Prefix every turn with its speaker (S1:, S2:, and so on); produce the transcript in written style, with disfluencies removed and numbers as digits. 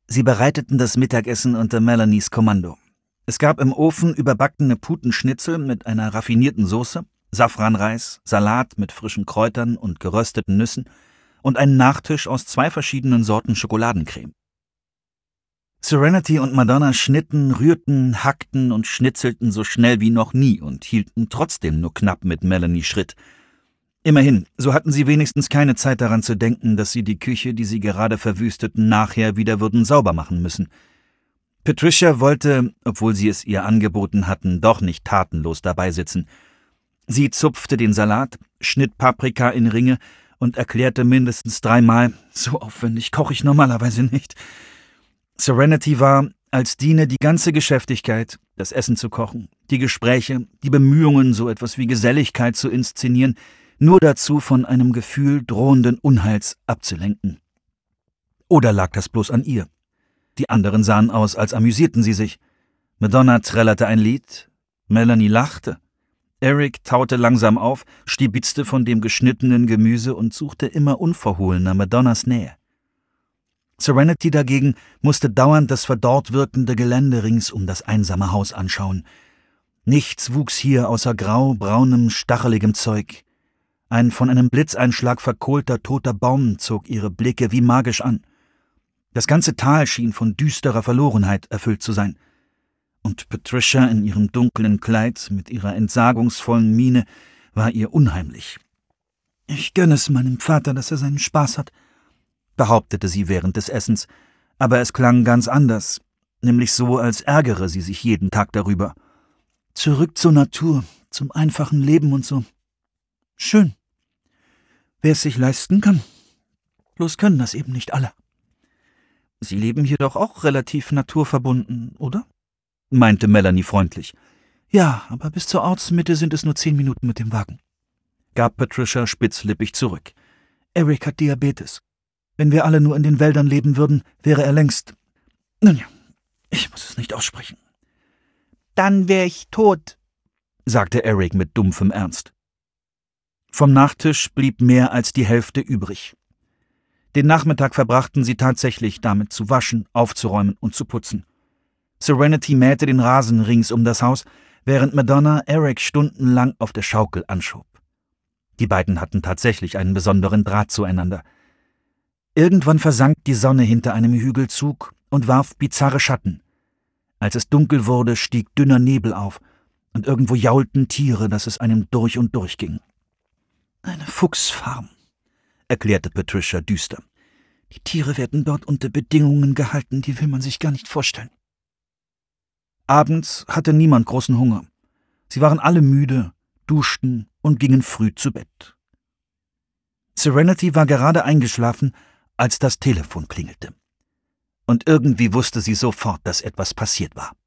S1: Sie bereiteten das Mittagessen unter Melanies Kommando. Es gab im Ofen überbackene Putenschnitzel mit einer raffinierten Soße, Safranreis, Salat mit frischen Kräutern und gerösteten Nüssen und einen Nachtisch aus 2 verschiedenen Sorten Schokoladencreme. Serenity und Madonna schnitten, rührten, hackten und schnitzelten so schnell wie noch nie und hielten trotzdem nur knapp mit Melanie Schritt. Immerhin, so hatten sie wenigstens keine Zeit daran zu denken, dass sie die Küche, die sie gerade verwüsteten, nachher wieder würden sauber machen müssen. Patricia wollte, obwohl sie es ihr angeboten hatten, doch nicht tatenlos dabei sitzen. Sie zupfte den Salat, schnitt Paprika in Ringe und erklärte mindestens 3-mal, so aufwendig koche ich normalerweise nicht. Serenity war, als diene die ganze Geschäftigkeit, das Essen zu kochen, die Gespräche, die Bemühungen, so etwas wie Geselligkeit zu inszenieren, nur dazu, von einem Gefühl drohenden Unheils abzulenken. Oder lag das bloß an ihr? Die anderen sahen aus, als amüsierten sie sich. Madonna trällerte ein Lied, Melanie lachte. Eric taute langsam auf, stibitzte von dem geschnittenen Gemüse und suchte immer unverhohlener Madonnas Nähe. Serenity dagegen musste dauernd das verdorrt wirkende Gelände rings um das einsame Haus anschauen. Nichts wuchs hier außer grau-braunem, stacheligem Zeug. Ein von einem Blitzeinschlag verkohlter, toter Baum zog ihre Blicke wie magisch an. Das ganze Tal schien von düsterer Verlorenheit erfüllt zu sein. Und Patricia in ihrem dunklen Kleid mit ihrer entsagungsvollen Miene war ihr unheimlich. »Ich gönne es meinem Vater, dass er seinen Spaß hat«, behauptete sie während des Essens, aber es klang ganz anders, nämlich so, als ärgere sie sich jeden Tag darüber. »Zurück zur Natur, zum einfachen Leben und so. Schön. Wer es sich leisten kann. Bloß können das eben nicht alle.« »Sie leben hier doch auch relativ naturverbunden, oder?« meinte Melanie freundlich. »Ja, aber bis zur Ortsmitte sind es nur 10 Minuten mit dem Wagen«, gab Patricia spitzlippig zurück. »Eric hat Diabetes. Wenn wir alle nur in den Wäldern leben würden, wäre er längst... Nun ja, ich muss es nicht aussprechen.« »Dann wäre ich tot«, sagte Eric mit dumpfem Ernst. Vom Nachtisch blieb mehr als die Hälfte übrig. Den Nachmittag verbrachten sie tatsächlich damit zu waschen, aufzuräumen und zu putzen. Serenity mähte den Rasen rings um das Haus, während Madonna Eric stundenlang auf der Schaukel anschob. Die beiden hatten tatsächlich einen besonderen Draht zueinander. Irgendwann versank die Sonne hinter einem Hügelzug und warf bizarre Schatten. Als es dunkel wurde, stieg dünner Nebel auf, und irgendwo jaulten Tiere, dass es einem durch und durch ging. »Eine Fuchsfarm«, erklärte Patricia düster. »Die Tiere werden dort unter Bedingungen gehalten, die will man sich gar nicht vorstellen.« Abends hatte niemand großen Hunger. Sie waren alle müde, duschten und gingen früh zu Bett. Serenity war gerade eingeschlafen, als das Telefon klingelte. Und irgendwie wusste sie sofort, dass etwas passiert war.